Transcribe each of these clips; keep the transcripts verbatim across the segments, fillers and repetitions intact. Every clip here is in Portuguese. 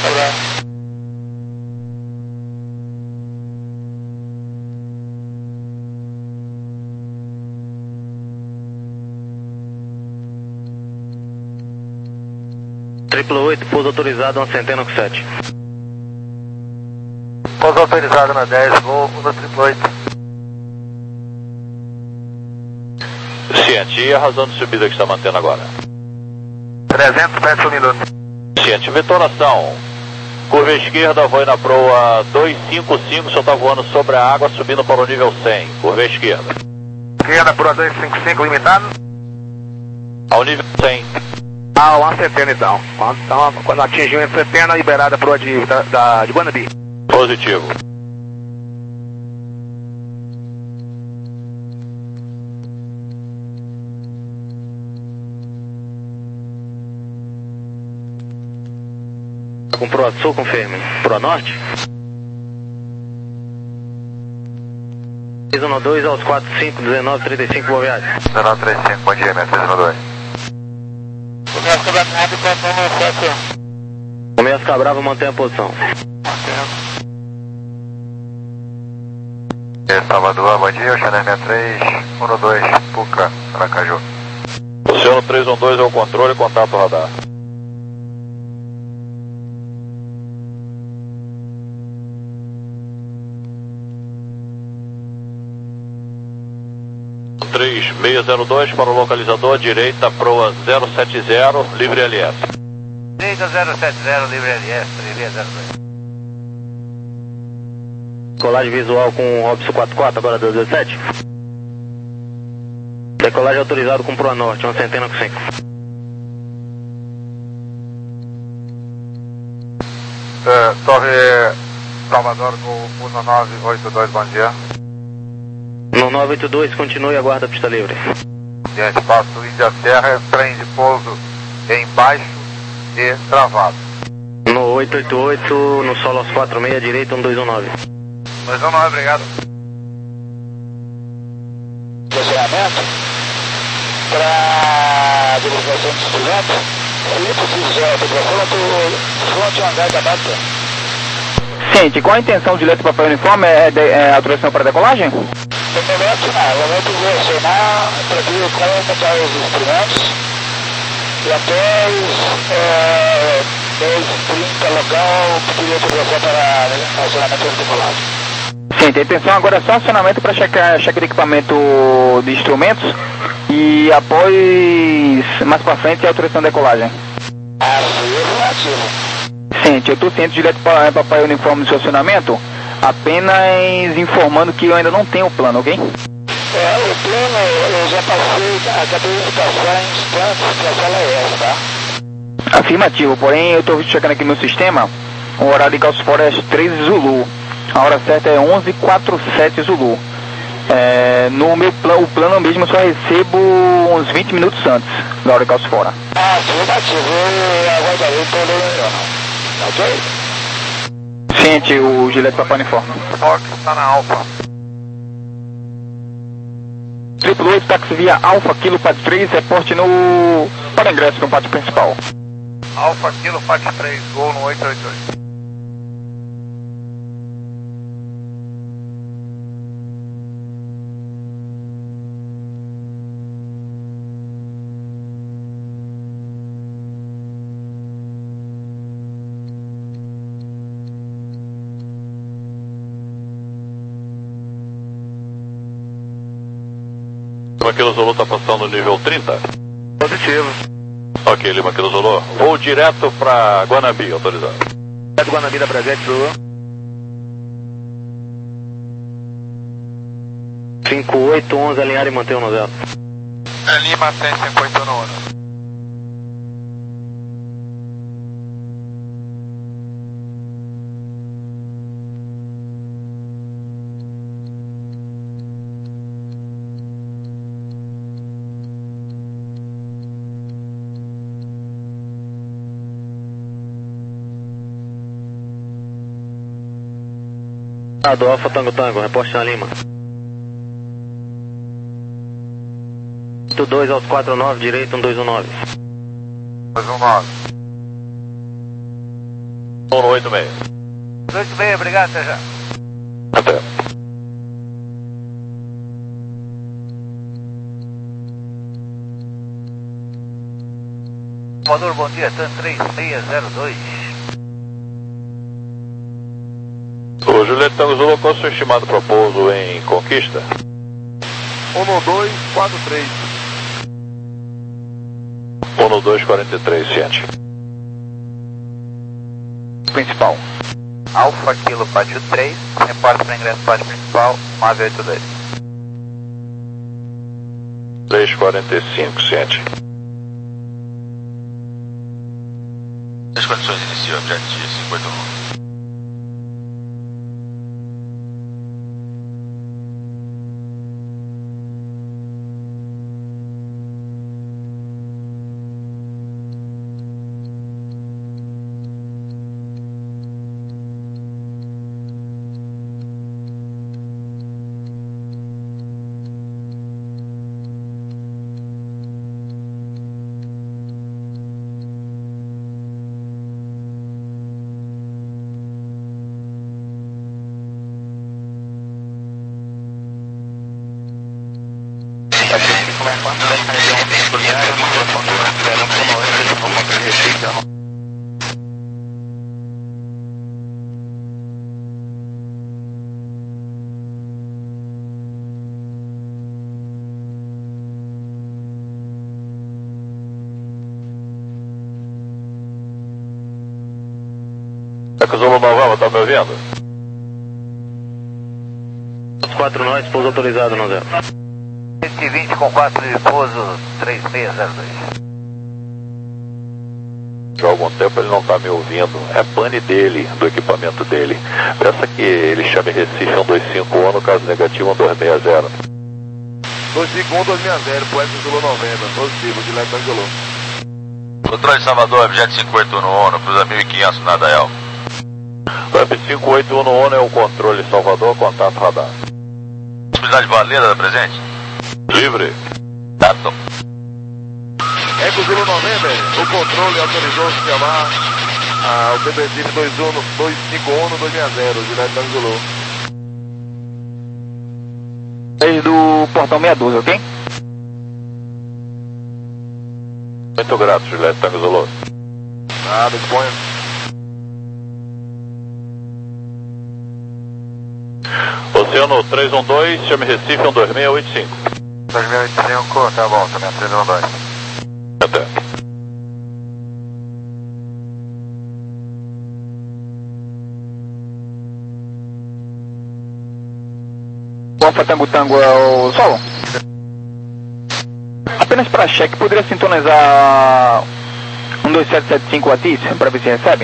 Triple oito, pouso autorizado na centena com sete. Pouso autorizado na dez, voo no triple oito. Ciente, e a razão de subida que está mantendo agora? trezentos metros por minuto. Ciente, vetoração. Curva esquerda, voe na proa dois cinco cinco, o senhor está voando sobre a água, subindo para o nível cem. Curva esquerda. Esquerda, proa dois cinco cinco, limitado? Ao nível cem. Ah, uma centena então. Então, quando atingiu a centena, liberada a proa de, da, da, de Guanabi. Positivo. Com proa sul, confirme. Proa norte? três um dois aos quatro cinco, dezenove trinta e cinco, boa viagem. dezenove trinta e cinco, bom dia, minha três um dois. Começa Cabrava, Começa Cabrava, mantém a posição. Salvador, bom dia, Oceano sessenta e três, um dois, Puca, Aracaju. Oceano três um dois é o controle, contato radar. três seis zero dois para o localizador, direita, proa zero sete zero, livre L S. Direita zero sete zero, livre L S, três zero dois. Decolagem visual com o Robson quatro quatro, agora dois dezessete. Decolagem autorizado com proa norte, uma centena com cinco. Uh, Torre Salvador com um nove oito dois, bom dia. No nove oito dois, continue a guarda pista livre. Diante, passo Índia Serra, trem de pouso embaixo e travado. No oito oito oito, no solo aos quatro seis, direita um dois um nove. dois um nove, obrigado. Posicionamento para divulgação de instrumento. Felipe Cisel, telefone fronte hangar da base. Ciente, qual a intenção de letra papel uniforme? É, de, é autorização para decolagem? No momento não, no momento vou acionar para ver como montar os instrumentos e após é, dez trinta local pedir autorização para acionamento de decolagem. Sim, a intenção agora é só acionamento para checar, checar de equipamento de instrumentos e após, mais para frente, a autorização de decolagem. Ah, sim, é relativo. Sim, eu estou ciente direto para papai uniforme de estacionamento, apenas informando que eu ainda não tenho o plano, ok? É, o plano eu já passei, acabei de passar em instantes para a sala S, tá? Afirmativo, porém eu estou checando aqui no sistema, o horário de Calço Fora é treze Zulu, a hora certa é onze e quarenta e sete Zulu. É, no meu plano, o plano mesmo eu só recebo uns vinte minutos antes da hora de Calço Fora. Ah, afirmativo, eu aguardarei pelo engano. Ok? Ciente, o Gillette Papai Uniforme. Fox está na Alfa. Triple oito, táxi via Alfa, Kilo Pat três, reporte no... para ingresso no pátio principal. Alfa, Kilo, Pat três, gol no oito oito oito. Lima Kilo Zulu está passando no nível trinta? Positivo. Ok, Lima Kilo Zulu. Vou direto para Guanabi, autorizado. Direto Guanabi da presente, Zulu. cinco oito onze, alinhar e manter o no zero. Lima cento e cinquenta no ano. Ah, do Alfa Tango Tango, reporte na Lima. oito dois aos quatro nove, direito um dois um nove. dois um nove. um oito seis. oito seis, obrigado, até já. Até. Salvador, bom dia, TAM três seis zero dois. O Juliette Tango Zulu, qual o seu estimado para pouso em Conquista? um dois quatro três. um dois quatro três, ciente. Principal. Alfa Kilo Pátio três, reporte para ingresso pátio principal, nove oito dois. três quarenta e cinco, ciente. As condições iniciam objeto cinquenta e um. Tango Zulu Nova, tá me ouvindo? quatro nós, pouso autorizado no zero. cento e vinte com quatro de pouso, três seis zero dois. Já há algum tempo ele não está me ouvindo. É pane dele, do equipamento dele. Peça que ele chame Recife um dois cinco um, no caso negativo um dois seis zero. dois cinco um dois seis zero, Poeta Zulu noventa, positivo, de Leitão Zulu. Controle de Salvador, objeto cinco oito um no ONU, cruza mil e quinhentos na Dael. Web cinco oito um no ONU é o controle Salvador, contato radar. Possibilidade de valida da presente? Livre. Datum. Eco Zulu noventa, o controle autorizou se chamar ah, o T B C dois cinco um no dois seis zero, de Leitão Zulu. Desde o portão seiscentos e doze, ok? Muito grato, Juliette Tango Zulu. Nada, disponha. Oceano três um dois, chame Recife um dois seis oito cinco. dois seis oito cinco, tá bom, também três um dois. Até. O Alfa Tango Tango é o Solo? Apenas para cheque, poderia sintonizar um dois sete sete cinco Atis para ver se recebe?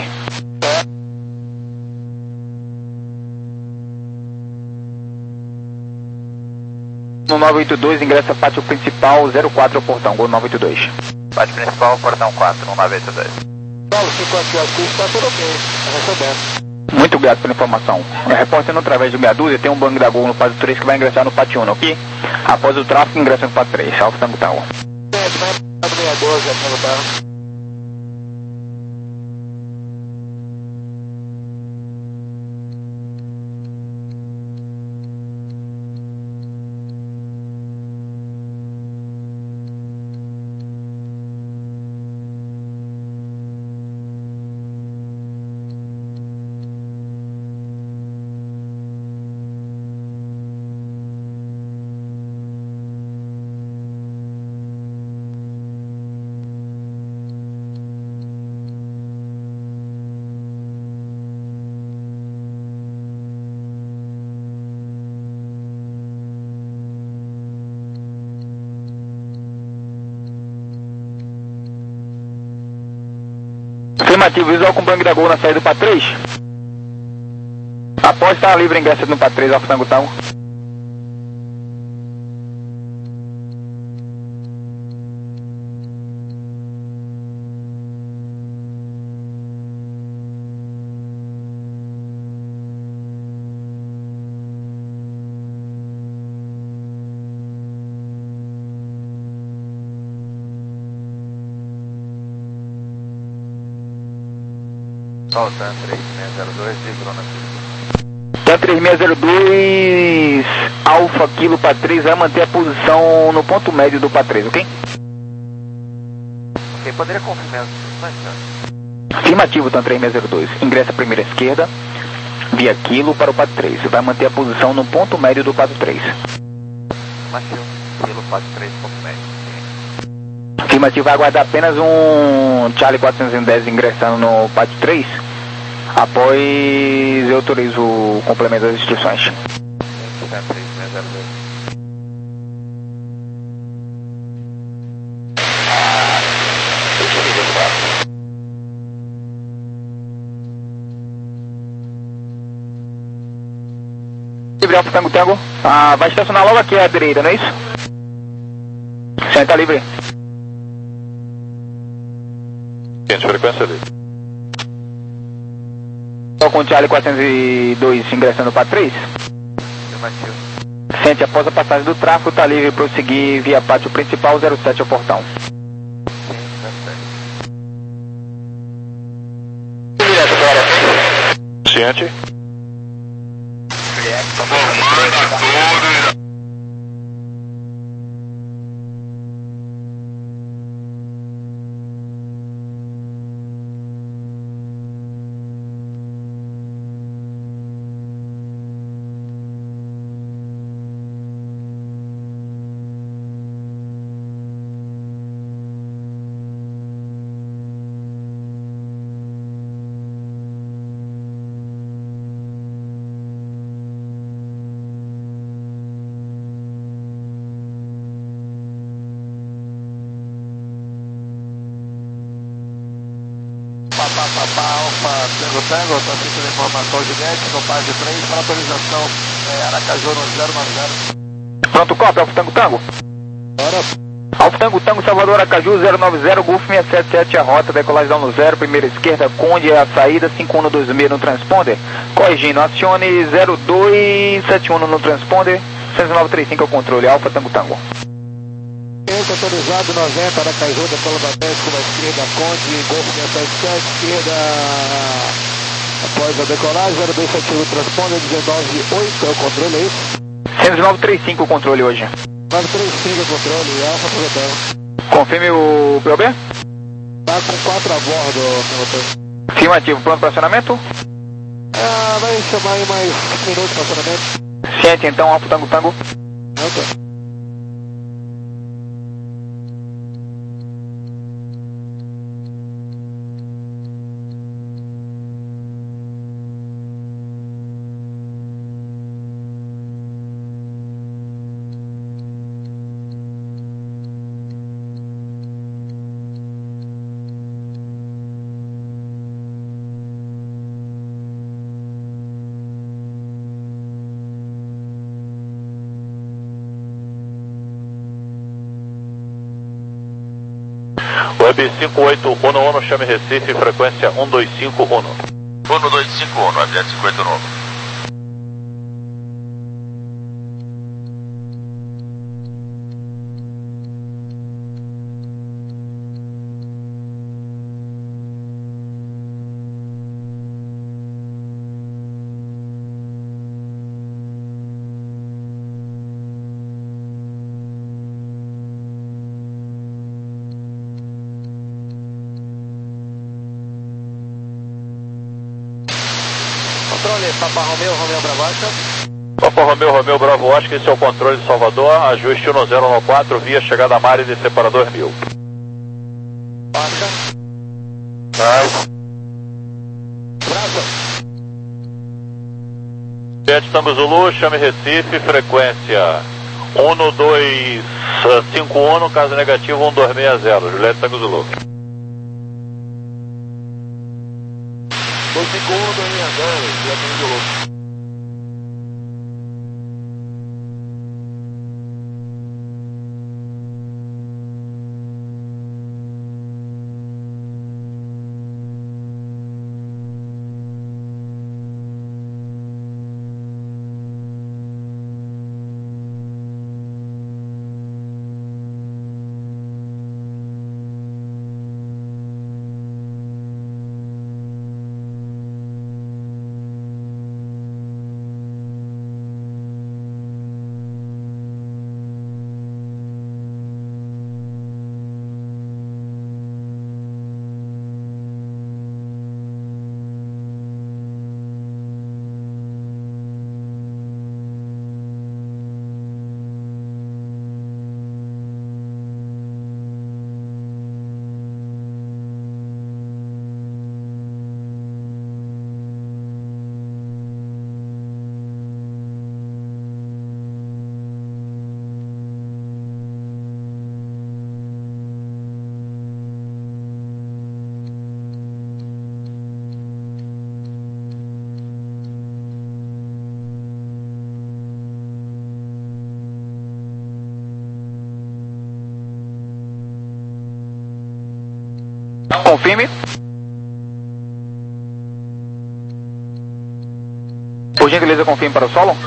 No nove oito dois, ingressa pátio principal zero quatro, portão, gol nove oito dois. Pátio principal, portão quatro, um nove oito dois. Paulo, cinco aqui, Atis, está tudo ok, está recebendo. Muito grato pela informação. Reportando através do meia dúzia, tem um banco da Gol no pátio três que vai ingressar no pátio um, ok? Após o tráfego, ingressa no pátio três. Alfa Tango Tango. Certo, vai para meia doze, aqui no carro. Afirmativo, visual com banco da Gol na saída do pátio três. Após estar livre, ingressa no pátio três, Alfa Tango Tango. Sol Tan três seis zero dois, de na pista. Tan três seis zero dois, Alfa Kilo para três, vai manter a posição no ponto médio do P A três, ok? Ok, poderia confirmar as instruções, Afirmativo, Tan três seis zero dois. Ingressa à primeira esquerda, via Kilo para o P A três. Vai manter a posição no ponto médio do P A três. Afirmativo, Kilo P A três, ponto médio. Afirmativo, vai aguardar apenas um Charlie quatrocentos e dez ingressando no P A três. Após eu autorizo o complemento das instruções. Tan três seis zero dois. Livre Alfa Tango Tango. Ah, vai estacionar logo aqui à direita, não é isso? Senta livre. Quente, frequência ali. Estou com o Charlie quatrocentos e dois ingressando no P A três. Afirmativo. Sente, após a passagem do tráfego, está livre para prosseguir via pátio principal zero sete ao portão. Ciente. Papá, papá, Alfa, Tango Tango, estou assistindo a informação Juliette, no P A três, para atualização, é, Aracaju no zero nove zero. Pronto, copy, Alfa Tango Tango. Bora. Alfa Tango Tango, Salvador, Aracaju, zero nove zero, Golf seiscentos e setenta e sete, a rota, decolagem no zero, primeira esquerda, Conde, a saída, cinco um dois seis no transponder, corrigindo, acione zero dois sete um no transponder, seis nove três cinco é o controle, Alfa Tango Tango. Autorizado noventa, Aracaju, decola da dez, com a esquerda, Conde, Golf seiscentos e setenta e sete, esquerda, após a decolagem, zero dois sete um, transponder, dezenove oito, é o controle, é isso? seis nove três cinco o controle hoje. nove três cinco, controle, Alfa Tango. Confirme o P O B? Tá com quatro a bordo, meu. Afirmativo, pronto para acionamento? Ah, vai chamar aí mais cinco minutos para acionamento. Ciente, então, Alfa Tango Tango. Ok. Web cinco oito um um, chame Recife, frequência um dois cinco um. um dois cinco um, Web cinco oito um. Controle, Papa Romeu, Romeu Bravo Oscar. Papa Romeu, Romeu Bravo Oscar, esse é o controle de Salvador, ajuste um zero um quatro, via chegada a Mari de separador mil. Oscar. Tá. Bravo. Gente, Tango Zulu, chame Recife, frequência um dois cinco um, caso negativo um dois seis zero, Juliette Tango Zulu. dois cinco um, dois seis zero, Juliette Tango Zulu. Confirme. Por gentileza, confirme para o solo.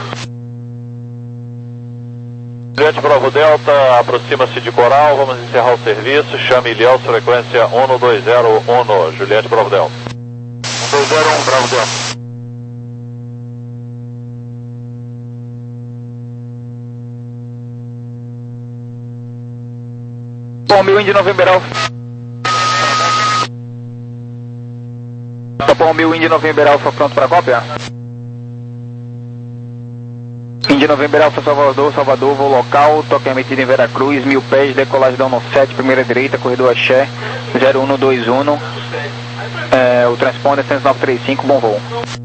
Juliette Bravo Delta, aproxima-se de Coral, vamos encerrar o serviço. Chame Ilhéu, frequência um dois zero um, Juliette Bravo Delta. um dois zero um, Bravo Delta. Bom, mil Indy November Alpha. Bom, mil Indy November Alpha, pronto para cópia? Indy November Alpha, Salvador, Salvador, voo local, toque emitido em Veracruz, mil pés, decolagem da um sete, primeira direita, corredor Axé, zero um dois um, é, o transponder cento e nove trinta e cinco, bom voo.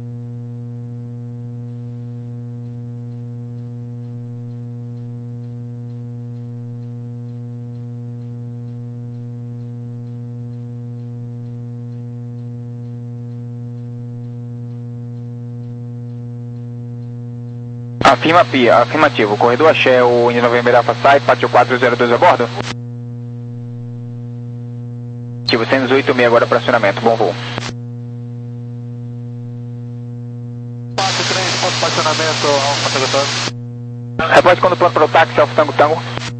Afirma Pia, afirmativo. Corredor Axé, o Indy November Alpha sai, pátio quatro zero dois a bordo. Ativo cento e oito seis agora para acionamento, bom voo. Pátio três, ponto para acionamento, Alfa Tango Tango. Repórte quando pronto para o táxi, Alfa Tango Tango.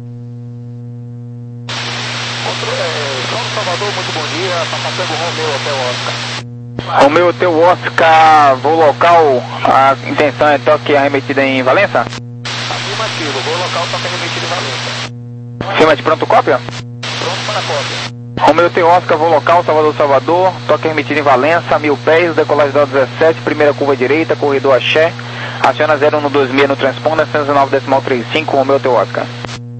Controle, Salvador, muito bom dia, está passando o Romeu até o Oscar. Romeu, teu Oscar, voo local, a intenção é toque arremetida em Valença? Afirmativo, voo local, toque arremetida em Valença. Afirmativo, pronto cópia? Pronto para a cópia. Romeu, teu Oscar, voo local, Salvador, Salvador, toque arremetida em Valença, mil pés, decolagem da dezessete, primeira curva direita, corredor Axé, aciona zero um dois seis no transponder, cento e nove decimal trinta e cinco, Romeu, teu Oscar.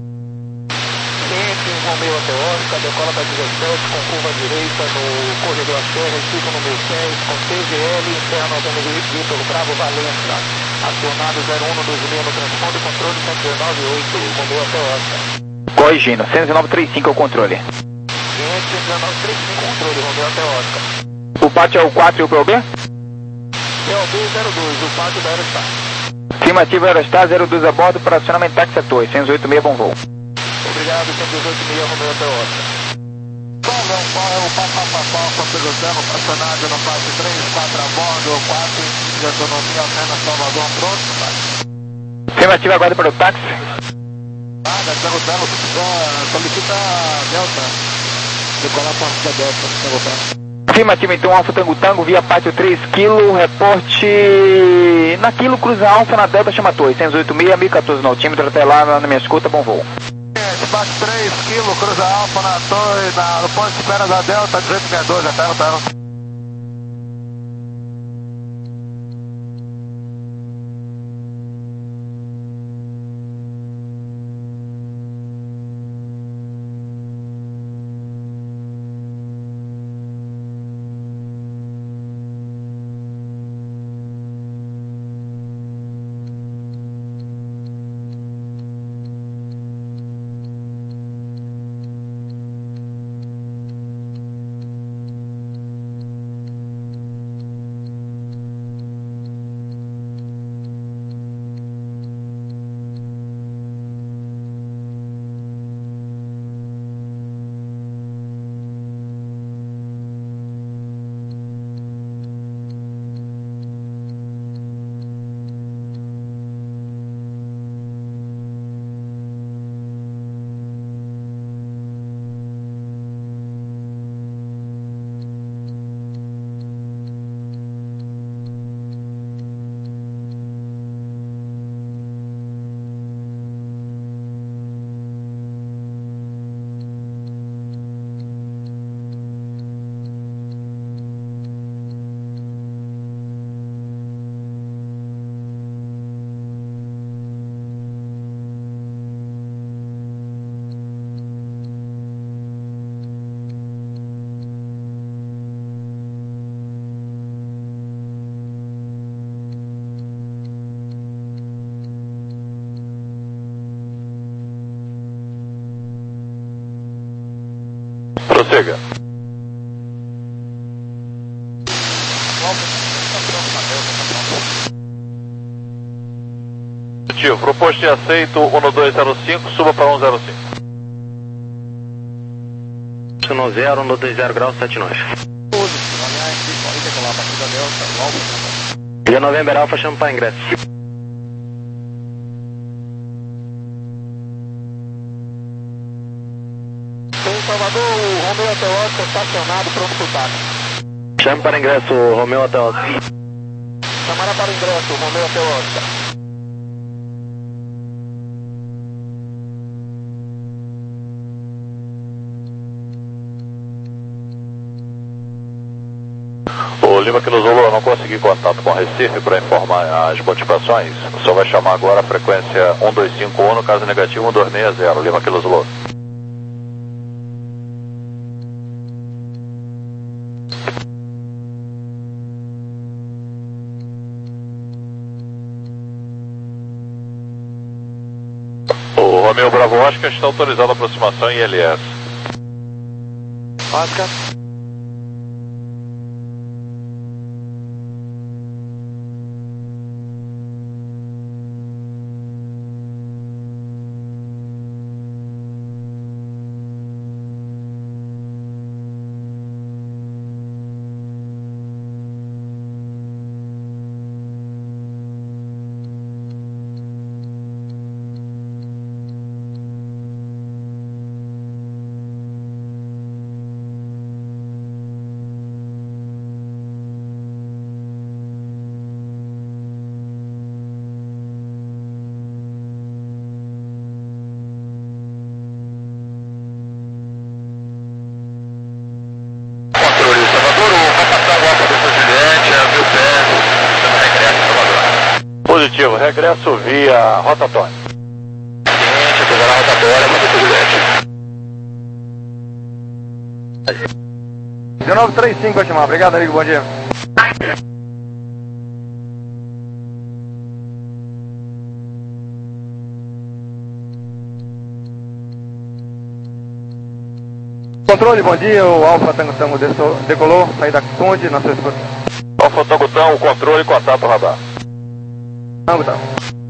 Romeu até Oscar, decola da dezessete, com curva direita no corredor Axé, reciclo no mil pés, com T G L, interno Antônio Vitor Bravo Valença, acionado zero um dois seis no transponder, controle cento e dezenove oito, Romeu até Oscar. Corrigindo, cento e nove trinta e cinco é o controle. cento e dezenove trinta e cinco, controle, Romeu até Oscar. O pátio é o quatro e o P O B? P O B zero dois, o pátio da Aerostar. Afirmativo Aerostar, zero dois a bordo para acionamento táxi setor, cento e oito seis, bom voo. Obrigado, cento e dezoito mil, Romeu até Oscar. Salve, é o Papapapá, perguntando, acionado no pátio três, quatro a bordo, quatro de autonomia, Alfena, Salvador, pronto, pai. Afirmativo, aguarda para o táxi. Nada, perguntando, solicita Delta, decolar para a Delta, perguntando. Afirmativo, então, Alfa Tango Tango, via pátio três quilo, reporte na quilo, cruza Alfa na Delta, chama Torre, cento e oito seis, mil e quatorze no altímetro, até lá na minha escuta, bom voo. Bate três quilos, cruza Alfa na torre, na, no ponto de espera da Delta, dezoito sessenta e dois, até o Prossiga. Positivo, proposto e aceito um dois zero cinco, suba para um zero cinco. no zero, no dois zero grau, sete nós. Via November Alpha, chama para ingresso. Em Salvador, o Romeo Hotel Oscar estacionado, pronto para o táxi. Chame para ingresso, Romeo Hotel Oscar. Chamará para ingresso, Romeo Hotel Oscar. O Lima Kilo Zulu, eu não consegui contato com o Recife para informar as modificações. Só vai chamar agora a frequência um dois cinco um, no caso negativo um dois seis zero, Lima Kilo Zulu. O Romeo Bravo Oscar está autorizado a aproximação em I L S. Oscar. Positivo, regresso via rotatória. Seguinte, pegar a rotatória, muito Juliette. dezenove trinta e cinco vai chamar, obrigado amigo, bom dia. Controle, bom dia, o Alfa Tango Tango decolou, saí da Conde, na sua escuta. Alfa Tango Tango, controle, contato radar. Tango Tango.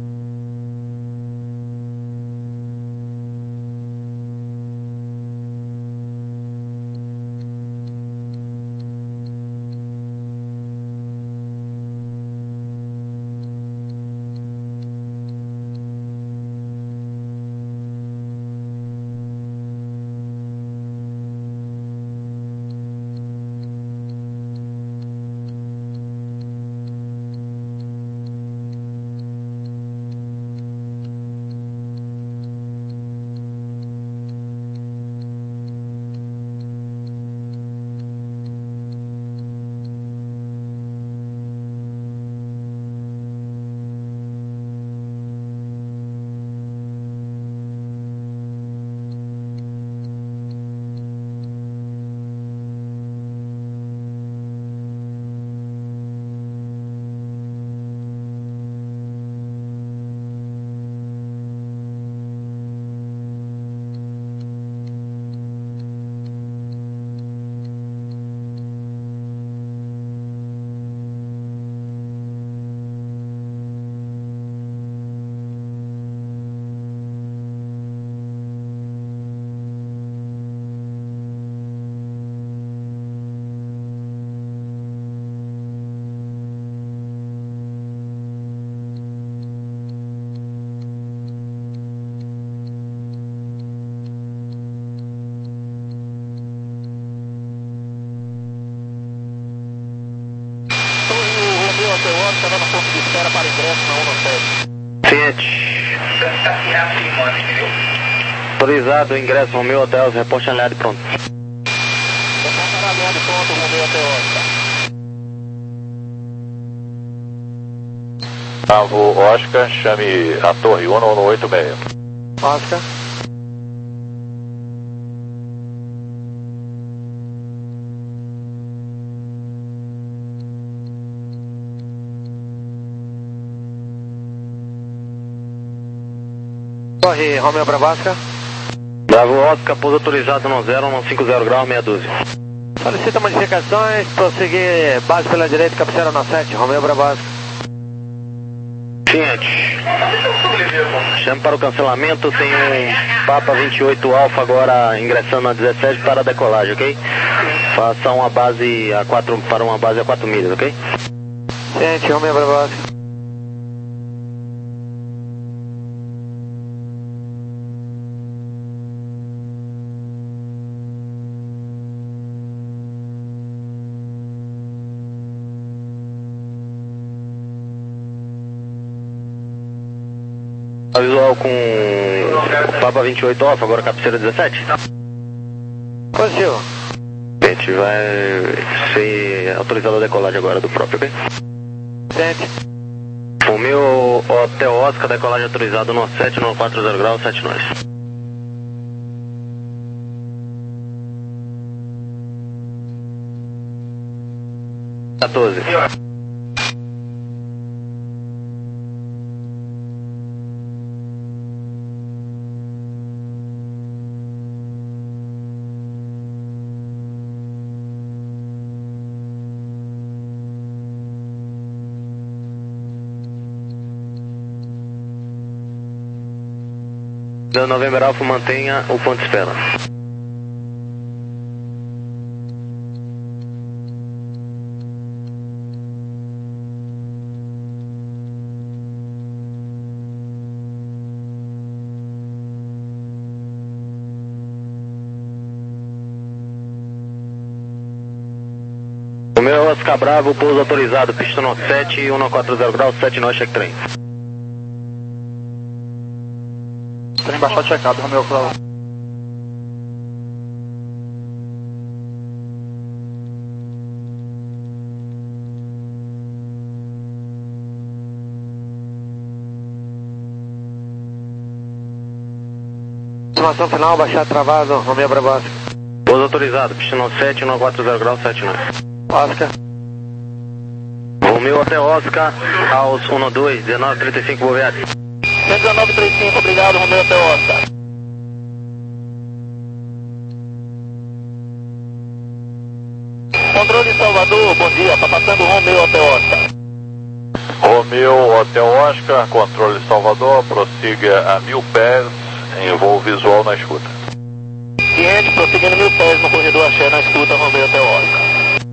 Estava no ponto de espera para ingresso na um no sete. Fiat. Autorizado o ingresso, Romeo Hotel, reporte alinhado e pronto. Reporte alinhado e pronto, Romeo Hotel Oscar. Bravo Oscar, chame a torre um no oito seis. Oscar. Torre Romeo Bravo Oscar. Bravo Oscar, pouso autorizado no zero, no cinco zero grau, meia dúzia. Solicita modificações, prosseguir base pela direita, cabeceira no sete, Romeo Bravo Oscar. Ciente. Chame para o cancelamento, tem um Papa vinte e oito Alfa agora ingressando na dezessete para a decolagem, ok? Faça uma base a quatro, para uma base a quatro milhas, ok? Ciente, Romeo Bravo Oscar. Visual com Papa vinte e oito Alfa, agora cabeceira dezessete. Positivo. A gente vai ser autorizado a decolagem agora do próprio, ok? Ciente. O meu Hotel Oscar, decolagem autorizado no sete no quatro zero graus, sete nós. quatorze. November Alpha, mantenha o ponto de espera. O meu Oscar Bravo, pouso autorizado, pista no sete, um quatro zero graus, sete nós, check trem. Trem baixado checado, Romeo Bravo. Informação final, baixar travado, Romeo Bravo Oscar. Pouso autorizado, pista no sete, um quatro zero graus, sete nós. Oscar. O meu até Oscar, aos um dois, dezenove trinta e cinco, boa viagem. cento e dezenove trinta e cinco, obrigado, Romeo até Oscar. Controle Salvador, bom dia, está passando o Romeo até Oscar. Romeo Hotel Oscar, controle Salvador, prossiga a mil pés em voo visual na escuta. Ciente, prosseguindo mil pés no corredor Axé na escuta, Romeo até Oscar.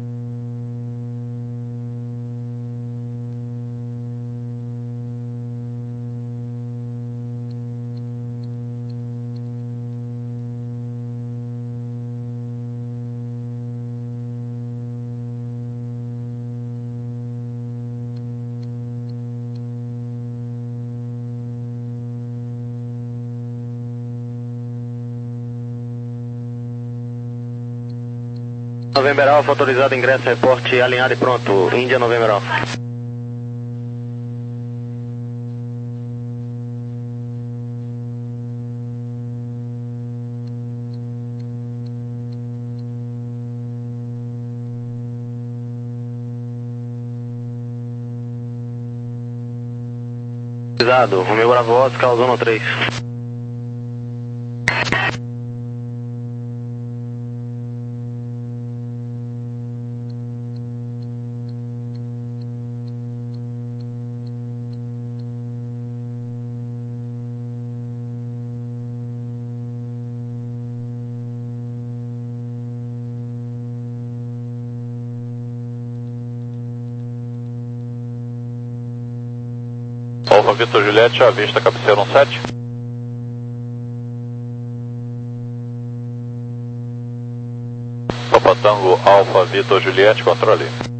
November Alpha, autorizado, ingresso, reporte, alinhado e pronto. Índia, November Alpha. Autorizado, Romeo Bravo Oscar, Ozono três. Alfa Vitor Juliette, avista cabeceira um sete. Papa Tango Alfa Vitor Juliette, controle.